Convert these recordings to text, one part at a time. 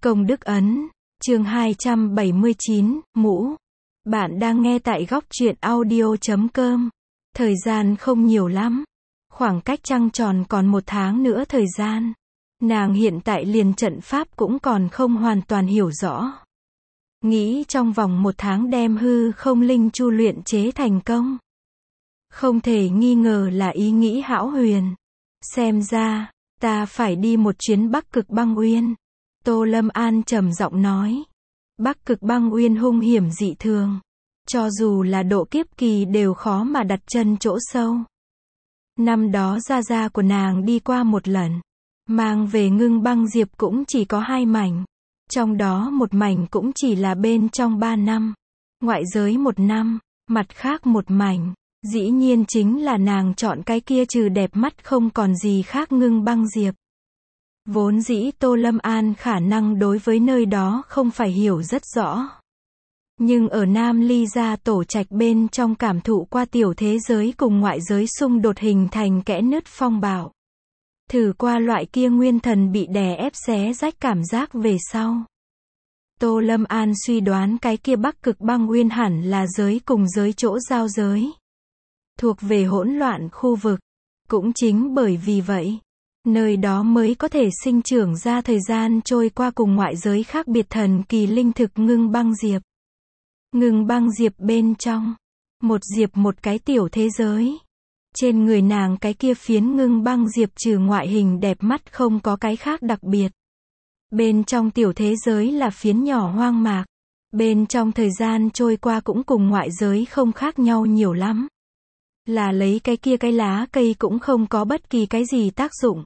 Công đức ấn, chương 279, mũ. Bạn đang nghe tại góc truyện audio.com. Thời gian không nhiều lắm. Khoảng cách trăng tròn còn 1 tháng nữa thời gian. Nàng hiện tại liền trận pháp cũng còn không hoàn toàn hiểu rõ. Nghĩ trong vòng 1 tháng đem hư không linh chu luyện chế thành công. Không thể nghi ngờ là ý nghĩ hão huyền. Xem ra, ta phải đi một chuyến Bắc Cực Băng Uyên. Tô Lâm An trầm giọng nói. Bắc Cực Băng Uyên hung hiểm dị thường. Cho dù là độ kiếp kỳ đều khó mà đặt chân chỗ sâu. Năm đó gia của nàng đi qua một lần. Mang về Ngưng Băng Diệp cũng chỉ có 2 mảnh. Trong đó một mảnh cũng chỉ là bên trong 3 năm. Ngoại giới 1 năm, mặt khác một mảnh. Dĩ nhiên chính là nàng chọn cái kia trừ đẹp mắt không còn gì khác Ngưng Băng Diệp. Vốn dĩ Tô Lâm An khả năng đối với nơi đó không phải hiểu rất rõ. Nhưng ở Nam Ly gia tổ trạch bên trong cảm thụ qua tiểu thế giới cùng ngoại giới xung đột hình thành kẽ nứt phong bạo. Thử qua loại kia nguyên thần bị đè ép xé rách cảm giác về sau. Tô Lâm An suy đoán cái kia Bắc Cực Băng Uyên hẳn là giới cùng giới chỗ giao giới. Thuộc về hỗn loạn khu vực. Cũng chính bởi vì vậy, nơi đó mới có thể sinh trưởng ra thời gian trôi qua cùng ngoại giới khác biệt thần kỳ linh thực Ngưng Băng Diệp. Ngưng Băng Diệp bên trong, một diệp một cái tiểu thế giới. Trên người nàng cái kia phiến Ngưng Băng Diệp trừ ngoại hình đẹp mắt không có cái khác đặc biệt. Bên trong tiểu thế giới là phiến nhỏ hoang mạc. Bên trong thời gian trôi qua cũng cùng ngoại giới không khác nhau nhiều lắm. Là lấy cái kia cái lá cây cũng không có bất kỳ cái gì tác dụng.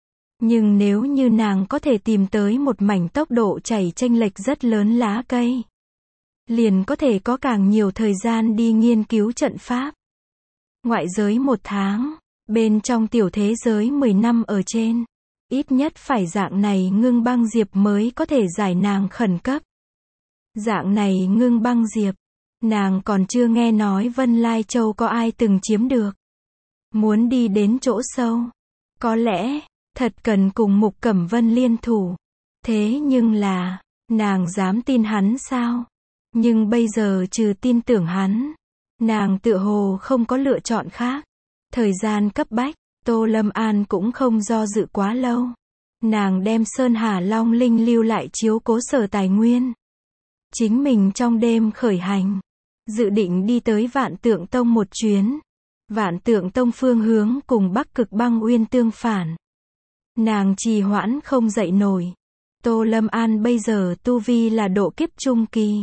Nhưng nếu như nàng có thể tìm tới một mảnh tốc độ chảy chênh lệch rất lớn lá cây, liền có thể có càng nhiều thời gian đi nghiên cứu trận pháp. Ngoại giới 1 tháng, bên trong tiểu thế giới 10 năm ở trên. Ít nhất phải dạng này Ngưng Băng Diệp mới có thể giải nàng khẩn cấp. Dạng này Ngưng Băng Diệp, nàng còn chưa nghe nói Vân Lai Châu có ai từng chiếm được. Muốn đi đến chỗ sâu, có lẽ thật cần cùng Mục Cẩm Vân liên thủ. Thế nhưng là, nàng dám tin hắn sao? Nhưng bây giờ trừ tin tưởng hắn, nàng tựa hồ không có lựa chọn khác. Thời gian cấp bách, Tô Lâm An cũng không do dự quá lâu. Nàng đem Sơn Hà Long Linh lưu lại chiếu cố sở tài nguyên. Chính mình trong đêm khởi hành, dự định đi tới Vạn Tượng Tông một chuyến. Vạn Tượng Tông phương hướng cùng Bắc Cực Băng Uyên tương phản. Nàng trì hoãn không dậy nổi. Tô Lâm An bây giờ tu vi là độ kiếp trung kỳ.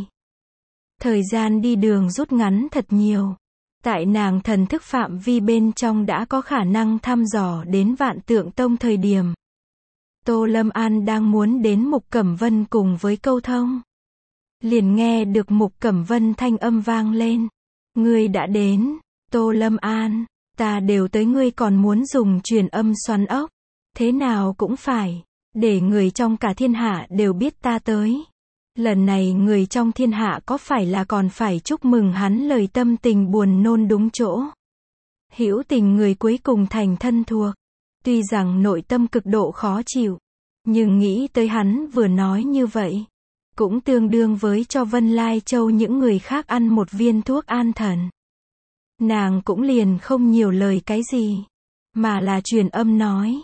Thời gian đi đường rút ngắn thật nhiều. Tại nàng thần thức phạm vi bên trong đã có khả năng thăm dò đến Vạn Tượng Tông thời điểm. Tô Lâm An đang muốn đến Mục Cẩm Vân cùng với câu thông. Liền nghe được Mục Cẩm Vân thanh âm vang lên. Ngươi đã đến, Tô Lâm An, ta đều tới ngươi còn muốn dùng truyền âm xoắn ốc. Thế nào cũng phải, để người trong cả thiên hạ đều biết ta tới. Lần này người trong thiên hạ có phải là còn phải chúc mừng hắn lời tâm tình buồn nôn đúng chỗ. Hữu tình người cuối cùng thành thân thuộc. Tuy rằng nội tâm cực độ khó chịu, nhưng nghĩ tới hắn vừa nói như vậy, cũng tương đương với cho Vân Lai Châu những người khác ăn một viên thuốc an thần. Nàng cũng liền không nhiều lời cái gì, mà là truyền âm nói.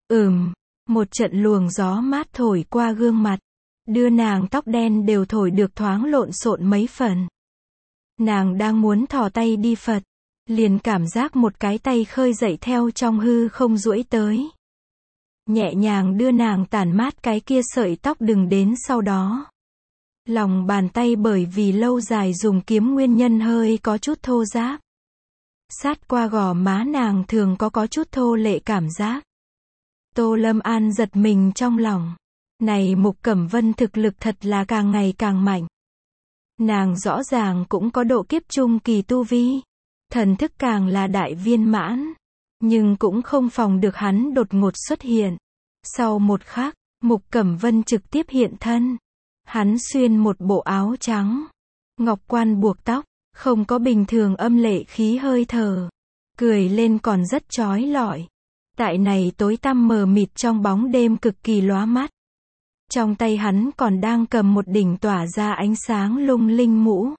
Một trận luồng gió mát thổi qua gương mặt, đưa nàng tóc đen đều thổi được thoáng lộn xộn mấy phần. Nàng đang muốn thò tay đi phật, liền cảm giác một cái tay khơi dậy theo trong hư không duỗi tới. Nhẹ nhàng đưa nàng tản mát cái kia sợi tóc đừng đến sau đó. Lòng bàn tay bởi vì lâu dài dùng kiếm nguyên nhân hơi có chút thô ráp. Sát qua gò má nàng thường có chút thô lệ cảm giác. Tô Lâm An giật mình trong lòng. Này Mục Cẩm Vân thực lực thật là càng ngày càng mạnh. Nàng rõ ràng cũng có độ kiếp trung kỳ tu vi. Thần thức càng là đại viên mãn. Nhưng cũng không phòng được hắn đột ngột xuất hiện. Sau một khắc, Mục Cẩm Vân trực tiếp hiện thân. Hắn xuyên một bộ áo trắng. Ngọc quan buộc tóc. Không có bình thường âm lệ khí hơi thở. Cười lên còn rất chói lọi. Tại này tối tăm mờ mịt trong bóng đêm cực kỳ lóa mắt. Trong tay hắn còn đang cầm một đỉnh tỏa ra ánh sáng lung linh mũ.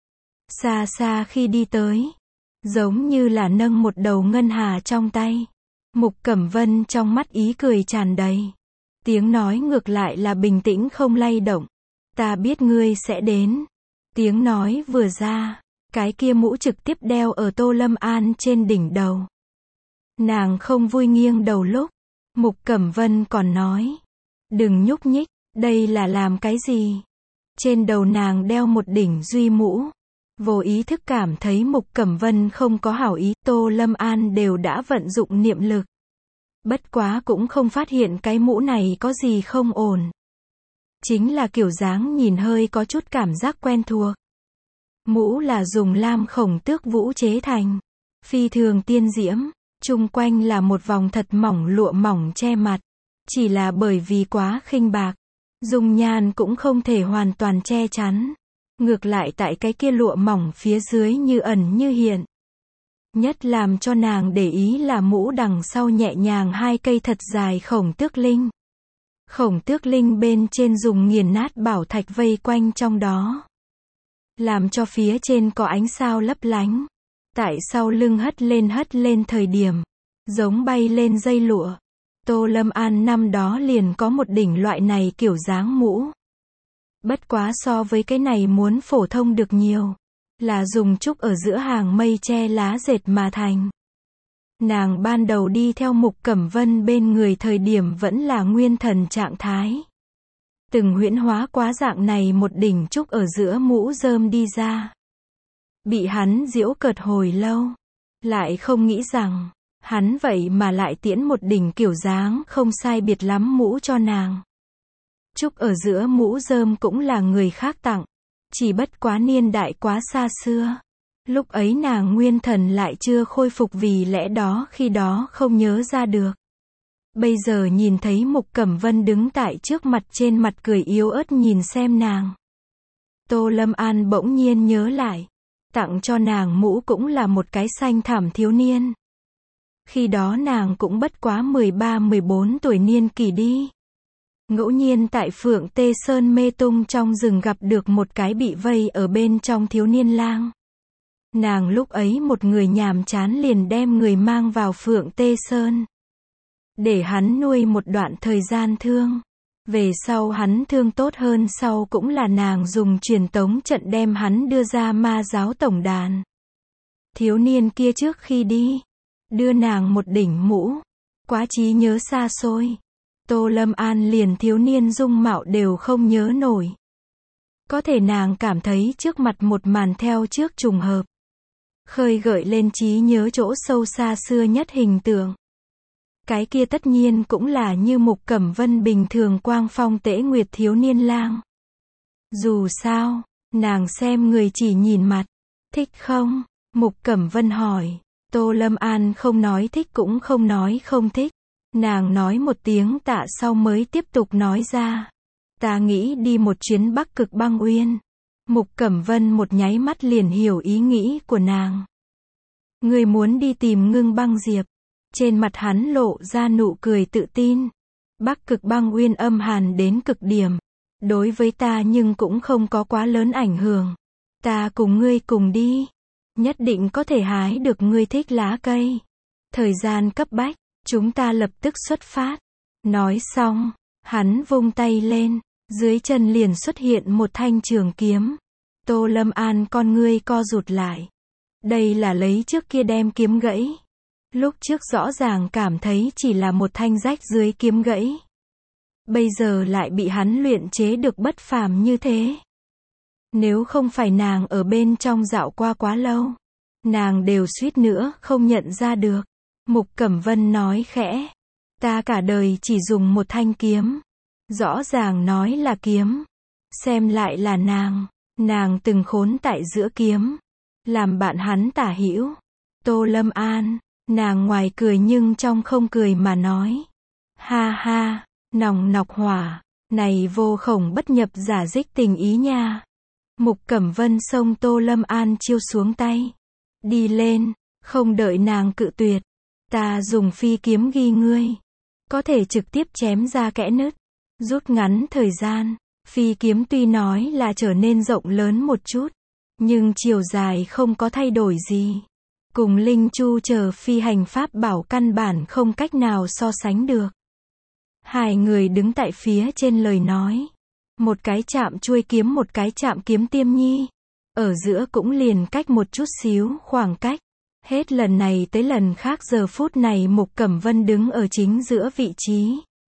Xa xa khi đi tới, giống như là nâng một đầu ngân hà trong tay. Mục Cẩm Vân trong mắt ý cười tràn đầy. Tiếng nói ngược lại là bình tĩnh không lay động. Ta biết ngươi sẽ đến. Tiếng nói vừa ra, cái kia mũ trực tiếp đeo ở Tô Lâm An trên đỉnh đầu. Nàng không vui nghiêng đầu lúc Mục Cẩm Vân còn nói, đừng nhúc nhích, đây là làm cái gì? Trên đầu nàng đeo một đỉnh duy mũ. Vô ý thức cảm thấy Mục Cẩm Vân không có hảo ý, Tô Lâm An đều đã vận dụng niệm lực. Bất quá cũng không phát hiện cái mũ này có gì không ổn. Chính là kiểu dáng nhìn hơi có chút cảm giác quen thuộc. Mũ là dùng lam khổng tước vũ chế thành, phi thường tiên diễm, chung quanh là một vòng thật mỏng lụa mỏng che mặt. Chỉ là bởi vì quá khinh bạc, dung nhan cũng không thể hoàn toàn che chắn. Ngược lại tại cái kia lụa mỏng phía dưới như ẩn như hiện. Nhất làm cho nàng để ý là mũ đằng sau nhẹ nhàng hai cây thật dài khổng tước linh. Khổng tước linh bên trên dùng nghiền nát bảo thạch vây quanh trong đó. Làm cho phía trên có ánh sao lấp lánh. Tại sau lưng hất lên thời điểm, giống bay lên dây lụa. Tô Lâm An năm đó liền có một đỉnh loại này kiểu dáng mũ. Bất quá so với cái này muốn phổ thông được nhiều. Là dùng trúc ở giữa hàng mây che lá dệt mà thành. Nàng ban đầu đi theo Mục Cẩm Vân bên người thời điểm vẫn là nguyên thần trạng thái. Từng huyễn hóa quá dạng này một đỉnh trúc ở giữa mũ rơm đi ra. Bị hắn giễu cợt hồi lâu. Lại không nghĩ rằng, hắn vậy mà lại tiễn một đỉnh kiểu dáng không sai biệt lắm mũ cho nàng. Trúc ở giữa mũ rơm cũng là người khác tặng. Chỉ bất quá niên đại quá xa xưa. Lúc ấy nàng nguyên thần lại chưa khôi phục vì lẽ đó khi đó không nhớ ra được. Bây giờ nhìn thấy Mục Cẩm Vân đứng tại trước mặt trên mặt cười yếu ớt nhìn xem nàng. Tô Lâm An bỗng nhiên nhớ lại. Tặng cho nàng mũ cũng là một cái xanh thẳm thiếu niên. Khi đó nàng cũng bất quá 13-14 tuổi niên kỳ đi. Ngẫu nhiên tại Phượng Tê Sơn mê tung trong rừng gặp được một cái bị vây ở bên trong thiếu niên lang. Nàng lúc ấy một người nhàm chán liền đem người mang vào Phượng Tê Sơn. Để hắn nuôi một đoạn thời gian thương. Về sau hắn thương tốt hơn sau cũng là nàng dùng truyền tống trận đem hắn đưa ra ma giáo tổng đàn. Thiếu niên kia trước khi đi, đưa nàng một đỉnh mũ. Quá trí nhớ xa xôi. Tô Lâm An liền thiếu niên dung mạo đều không nhớ nổi. Có thể nàng cảm thấy trước mặt một màn theo trước trùng hợp. Khơi gợi lên trí nhớ chỗ sâu xa xưa nhất hình tượng. Cái kia tất nhiên cũng là như Mục Cẩm Vân bình thường quang phong tễ nguyệt thiếu niên lang. Dù sao, nàng xem người chỉ nhìn mặt. Thích không? Mục Cẩm Vân hỏi. Tô Lâm An không nói thích cũng không nói không thích. Nàng nói một tiếng tạ sau mới tiếp tục nói ra. Ta nghĩ đi một chuyến Bắc Cực Băng Uyên. Mục Cẩm Vân một nháy mắt liền hiểu ý nghĩ của nàng. Người muốn đi tìm Ngưng Băng Diệp. Trên mặt hắn lộ ra nụ cười tự tin. Bắc Cực Băng Uyên âm hàn đến cực điểm. Đối với ta nhưng cũng không có quá lớn ảnh hưởng. Ta cùng ngươi cùng đi. Nhất định có thể hái được ngươi thích lá cây. Thời gian cấp bách. Chúng ta lập tức xuất phát. Nói xong, hắn vung tay lên, dưới chân liền xuất hiện một thanh trường kiếm. Tô Lâm An con ngươi co rụt lại. Đây là lấy trước kia đem kiếm gãy. Lúc trước rõ ràng cảm thấy chỉ là một thanh rách dưới kiếm gãy. Bây giờ lại bị hắn luyện chế được bất phàm như thế. Nếu không phải nàng ở bên trong dạo qua quá lâu, nàng đều suýt nữa không nhận ra được. Mục Cẩm Vân nói khẽ. Ta cả đời chỉ dùng một thanh kiếm. Rõ ràng nói là kiếm. Xem lại là nàng. Nàng từng khốn tại giữa kiếm. Làm bạn hắn tả hữu. Tô Lâm An. Nàng ngoài cười nhưng trong không cười mà nói. Ha ha. Nòng nọc hỏa. Này vô khổng bất nhập giả dích tình ý nha. Mục Cẩm Vân xông Tô Lâm An chiêu xuống tay. Đi lên. Không đợi nàng cự tuyệt. Ta dùng phi kiếm ghi ngươi. Có thể trực tiếp chém ra kẽ nứt. rút ngắn thời gian. Phi kiếm tuy nói là trở nên rộng lớn một chút, nhưng chiều dài không có thay đổi gì. Cùng linh chu chờ phi hành pháp bảo căn bản không cách nào so sánh được. Hai người đứng tại phía trên lời nói. Một cái chạm chuôi kiếm, một cái chạm kiếm tiêm nhi. Ở giữa cũng liền cách một chút xíu khoảng cách. Hết lần này tới lần khác giờ phút này Mục Cẩm Vân đứng ở chính giữa vị trí.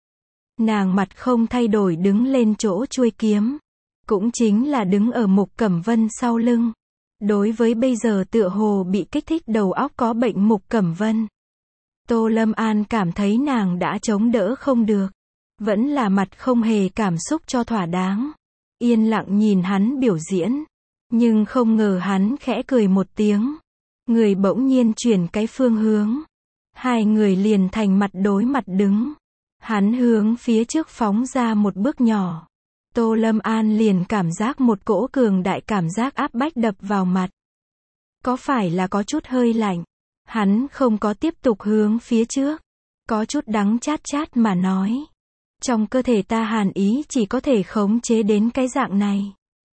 Nàng mặt không thay đổi đứng lên chỗ chuôi kiếm. Cũng chính là đứng ở Mục Cẩm Vân sau lưng. Đối với bây giờ tựa hồ bị kích thích đầu óc có bệnh Mục Cẩm Vân, Tô Lâm An cảm thấy nàng đã chống đỡ không được. Vẫn là mặt không hề cảm xúc cho thỏa đáng. Yên lặng nhìn hắn biểu diễn. Nhưng không ngờ hắn khẽ cười một tiếng. Người bỗng nhiên chuyển cái phương hướng. Hai người liền thành mặt đối mặt đứng. Hắn hướng phía trước phóng ra một bước nhỏ. Tô Lâm An liền cảm giác một cỗ cường đại cảm giác áp bách đập vào mặt. Có phải là có chút hơi lạnh? Hắn không có tiếp tục hướng phía trước. Có chút đắng chát chát mà nói. Trong cơ thể ta hàn ý chỉ có thể khống chế đến cái dạng này.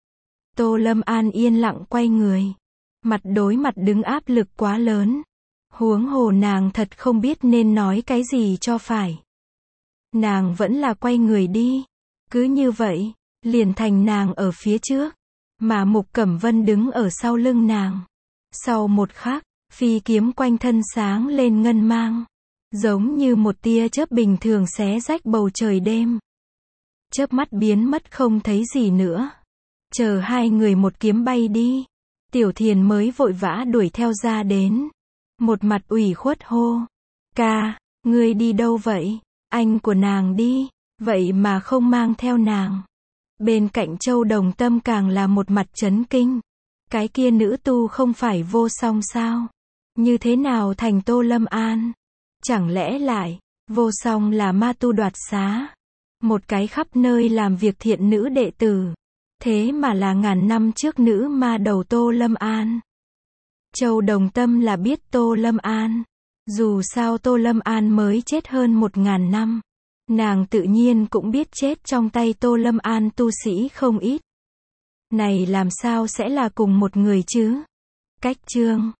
Tô Lâm An yên lặng quay người. Mặt đối mặt đứng áp lực quá lớn. Huống hồ nàng thật không biết nên nói cái gì cho phải. Nàng vẫn là quay người đi. Cứ như vậy, liền thành nàng ở phía trước. Mà Mục Cẩm Vân đứng ở sau lưng nàng. Sau một khắc, phi kiếm quanh thân sáng lên ngân mang. Giống như một tia chớp bình thường xé rách bầu trời đêm. Chớp mắt biến mất không thấy gì nữa. Chờ hai người một kiếm bay đi. Tiểu Thiền mới vội vã đuổi theo ra đến. Một mặt ủy khuất hô. Ca, ngươi đi đâu vậy? Anh của nàng đi. Vậy mà không mang theo nàng. Bên cạnh Châu Đồng Tâm càng là một mặt chấn kinh. Cái kia nữ tu không phải Vô Song sao? Như thế nào thành Tô Lâm An? Chẳng lẽ lại, Vô Song là ma tu đoạt xá? Một cái khắp nơi làm việc thiện nữ đệ tử. Thế mà là ngàn năm trước nữ ma đầu Tô Lâm An. Châu Đồng Tâm là biết Tô Lâm An. Dù sao Tô Lâm An mới chết hơn 1000 năm. Nàng tự nhiên cũng biết chết trong tay Tô Lâm An tu sĩ không ít. Này làm sao sẽ là cùng một người chứ? Cách chương